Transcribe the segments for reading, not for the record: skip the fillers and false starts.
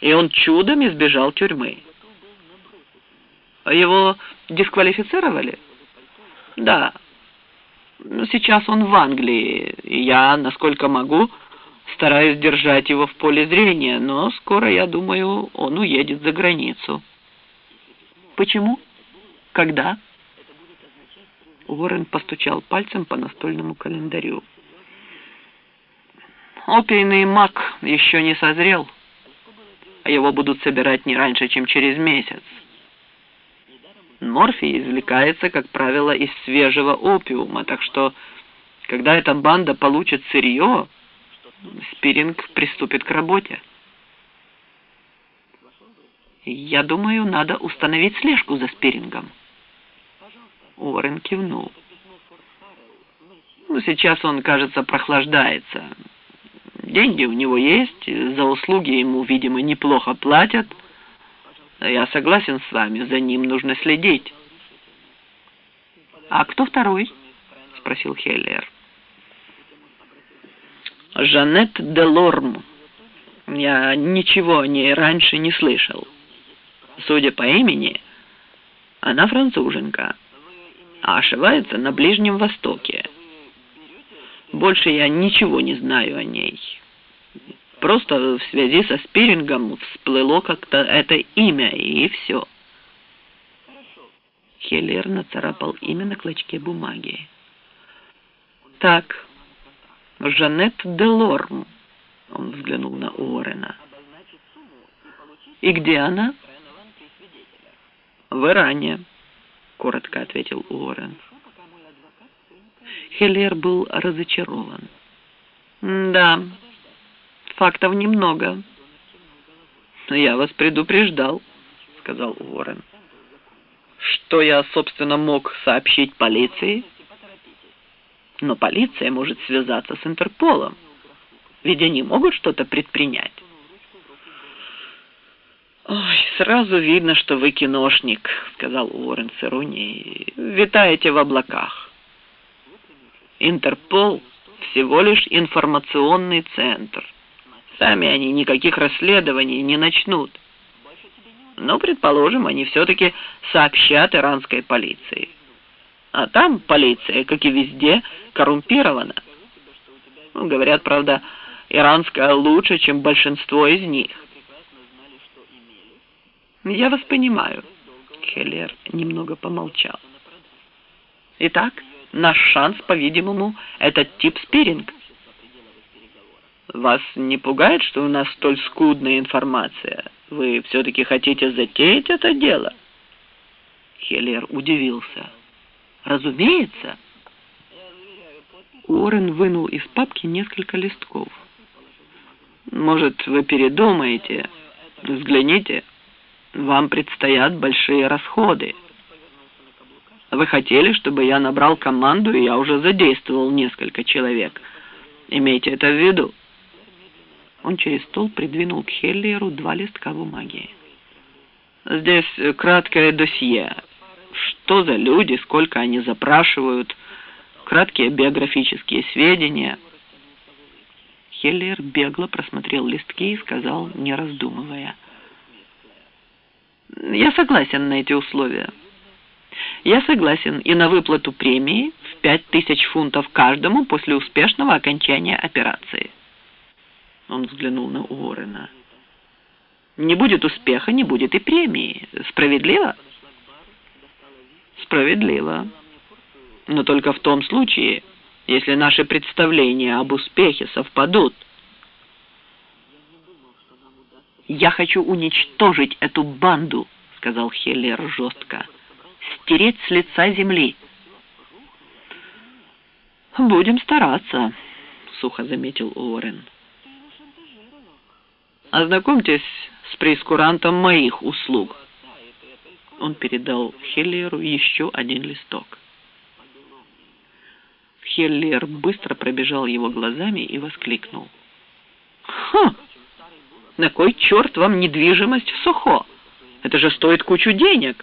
и он чудом избежал тюрьмы. Его дисквалифицировали? Да. Сейчас он в Англии, и я, насколько могу, стараюсь держать его в поле зрения, но скоро, я думаю, он уедет за границу. Почему? Когда? Уоррен постучал пальцем по настольному календарю. Опийный мак еще не созрел, а его будут собирать не раньше, чем через месяц. Морфий извлекается, как правило, из свежего опиума, так что, когда эта банда получит сырье, Спиринг приступит к работе. Я думаю, надо установить слежку за Спирингом. Уоррен кивнул. Сейчас он, кажется, прохлаждается. Деньги у него есть, за услуги ему, видимо, неплохо платят. Я согласен с вами, за ним нужно следить. А кто второй? Спросил Хеллер. Жанет Делорм. Я ничего о ней раньше не слышал. Судя по имени, она француженка, а ошивается на Ближнем Востоке. Больше я ничего не знаю о ней. Просто в связи со Спирингом всплыло как-то это имя, и все. Хеллер нацарапал имя на клочке бумаги. Так, Жанет Делорм. Он взглянул на Уоррена. И где она? В Иране, коротко ответил Уоррен. Хеллер был разочарован. Да, фактов немного. Я вас предупреждал, сказал Уоррен. Что я, собственно, мог сообщить полиции? Но полиция может связаться с Интерполом. Ведь они могут что-то предпринять. «Ой, сразу видно, что вы киношник», — сказал Уоррен с иронией. «Витаете в облаках. Интерпол всего лишь информационный центр. Сами они никаких расследований не начнут. Но, предположим, они все-таки сообщат иранской полиции. А там полиция, как и везде, коррумпирована. Говорят, правда, иранская лучше, чем большинство из них». «Я вас понимаю», — Хеллер немного помолчал. «Итак, наш шанс, по-видимому, этот тип Спиринг. Вас не пугает, что у нас столь скудная информация? Вы все-таки хотите затеять это дело?» Хеллер удивился. «Разумеется». Уоррен вынул из папки несколько листков. «Может, вы передумаете? Взгляните. Вам предстоят большие расходы. Вы хотели, чтобы я набрал команду, и я уже задействовал несколько человек. Имейте это в виду». Он через стол придвинул к Хеллеру 2 листка бумаги. «Здесь краткое досье. Что за люди, сколько они запрашивают, краткие биографические сведения». Хеллер бегло просмотрел листки и сказал, не раздумывая: «Я согласен на эти условия. Я согласен и на выплату премии в 5000 фунтов каждому после успешного окончания операции». Он взглянул на Уоррена. «Не будет успеха, не будет и премии. Справедливо?» «Справедливо. Но только в том случае, если наши представления об успехе совпадут». «Я хочу уничтожить эту банду», — сказал Хеллер жестко. «Стереть с лица земли». «Будем стараться», — сухо заметил Уоррен. «Ознакомьтесь с прейскурантом моих услуг». Он передал Хеллеру еще 1 листок. Хеллер быстро пробежал его глазами и воскликнул: «Ха! На кой черт вам недвижимость в Сохо? Это же стоит кучу денег!»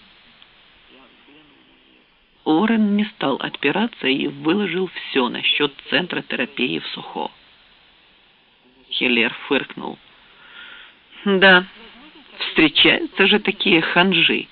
Уоррен не стал отпираться и выложил все насчет центра терапии в Сохо. Хеллер фыркнул. «Да, Встречаются же такие ханжи.